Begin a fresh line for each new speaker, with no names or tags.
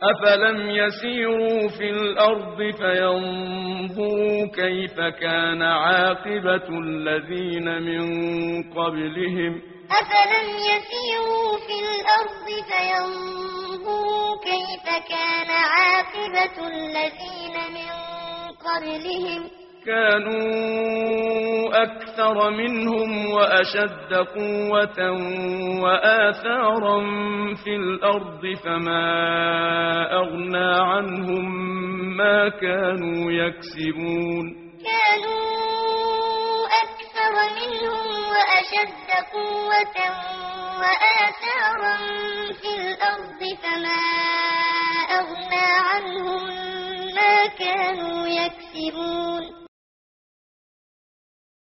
أفلم يسيروا في الأرض فينظروا كيف كان عاقبة الذين من قبلهم
أفلم يسيروا في الأرض فينظروا كيف كان عاقبة الذين من قبلهم
كانوا أكثر منهم وأشد قوة وآثارا في الأرض فما أغنى عنهم ما كانوا يكسبون
كانوا أكثر منهم وأشد قوة وآثارا في الأرض فما أغنى عنهم ما كانوا يكسبون